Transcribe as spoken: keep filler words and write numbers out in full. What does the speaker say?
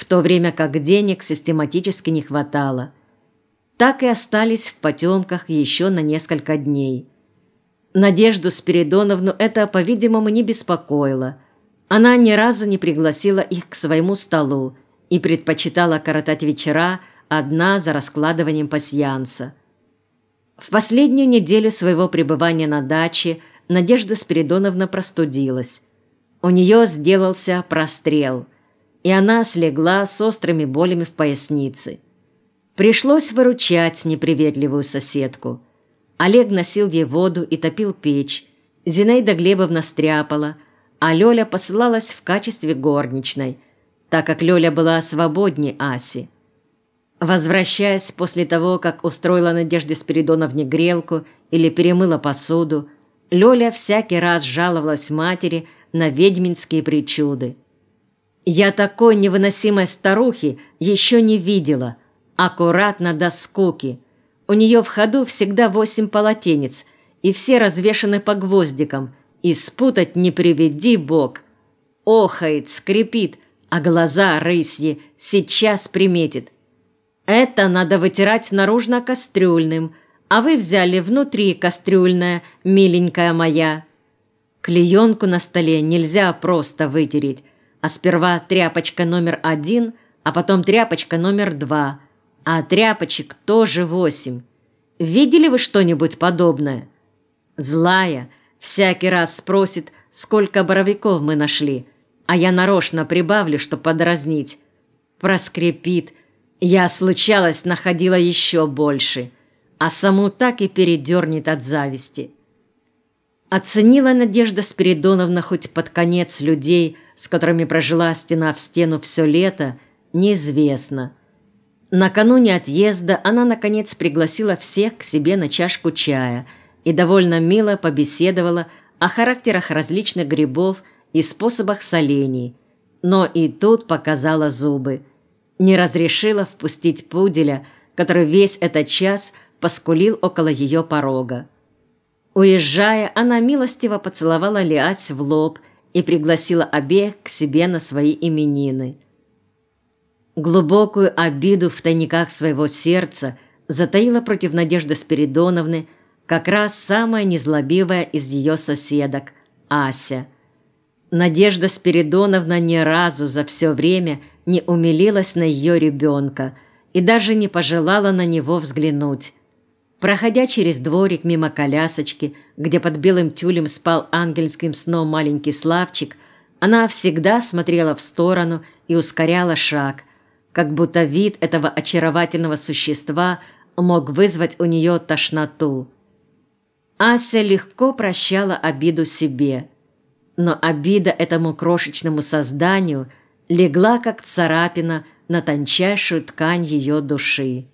в то время как денег систематически не хватало. Так и остались в потемках еще на несколько дней. Надежду Спиридоновну это, по-видимому, не беспокоило. Она ни разу не пригласила их к своему столу и предпочитала коротать вечера одна за раскладыванием пасьянса. В последнюю неделю своего пребывания на даче Надежда Спиридоновна простудилась. У нее сделался прострел, и она слегла с острыми болями в пояснице. Пришлось выручать неприветливую соседку. Олег носил ей воду и топил печь, Зинаида Глебовна стряпала, а Лёля посылалась в качестве горничной, так как Лёля была свободнее Аси. Возвращаясь после того, как устроила Надежде Спиридоновне грелку или перемыла посуду, Лёля всякий раз жаловалась матери на ведьминские причуды. «Я такой невыносимой старухи еще не видела, аккуратно до скуки. У нее в ходу всегда восемь полотенец, и все развешаны по гвоздикам, и спутать не приведи Бог. Охает, скрипит, а глаза рысьи сейчас приметит. Это надо вытирать наружно кастрюльным, а вы взяли внутри кастрюльное, миленькая моя. Клеенку на столе нельзя просто вытереть, а сперва тряпочка номер один, а потом тряпочка номер два, а тряпочек тоже восемь. Видели вы что-нибудь подобное? Злая всякий раз спросит, сколько боровиков мы нашли, а я нарочно прибавлю, чтоб подразнить. Проскрипит. Я, случалось, находила еще больше, а саму так и передернет от зависти. Оценила Надежда Спиридоновна хоть под конец людей, с которыми прожила стена в стену все лето, неизвестно. Накануне отъезда она, наконец, пригласила всех к себе на чашку чая и довольно мило побеседовала о характерах различных грибов и способах солений, но и тут показала зубы. Не разрешила впустить пуделя, который весь этот час поскулил около ее порога. Уезжая, она милостиво поцеловала Лиась в лоб и пригласила обеих к себе на свои именины. Глубокую обиду в тайниках своего сердца затаила против Надежды Спиридоновны как раз самая незлобивая из ее соседок – Ася. Надежда Спиридоновна ни разу за все время не умилилась на ее ребенка и даже не пожелала на него взглянуть. Проходя через дворик мимо колясочки, где под белым тюлем спал ангельским сном маленький Славчик, она всегда смотрела в сторону и ускоряла шаг, как будто вид этого очаровательного существа мог вызвать у нее тошноту. Ася легко прощала обиду себе, но обида этому крошечному созданию легла, как царапина, на тончайшую ткань ее души.